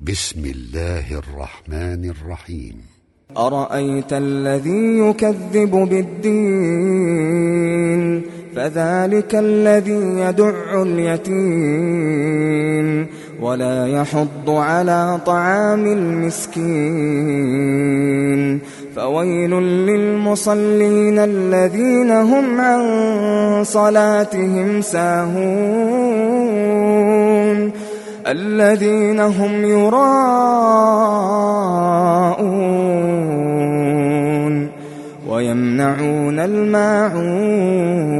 بسم الله الرحمن الرحيم. أرأيت الذي يكذب بالدين فذلك الذي يدع اليتيم ولا يحض على طعام المسكين فويل للمصلين الذين هم عن صلاتهم ساهون الذين هم يراءون ويمنعون الماعون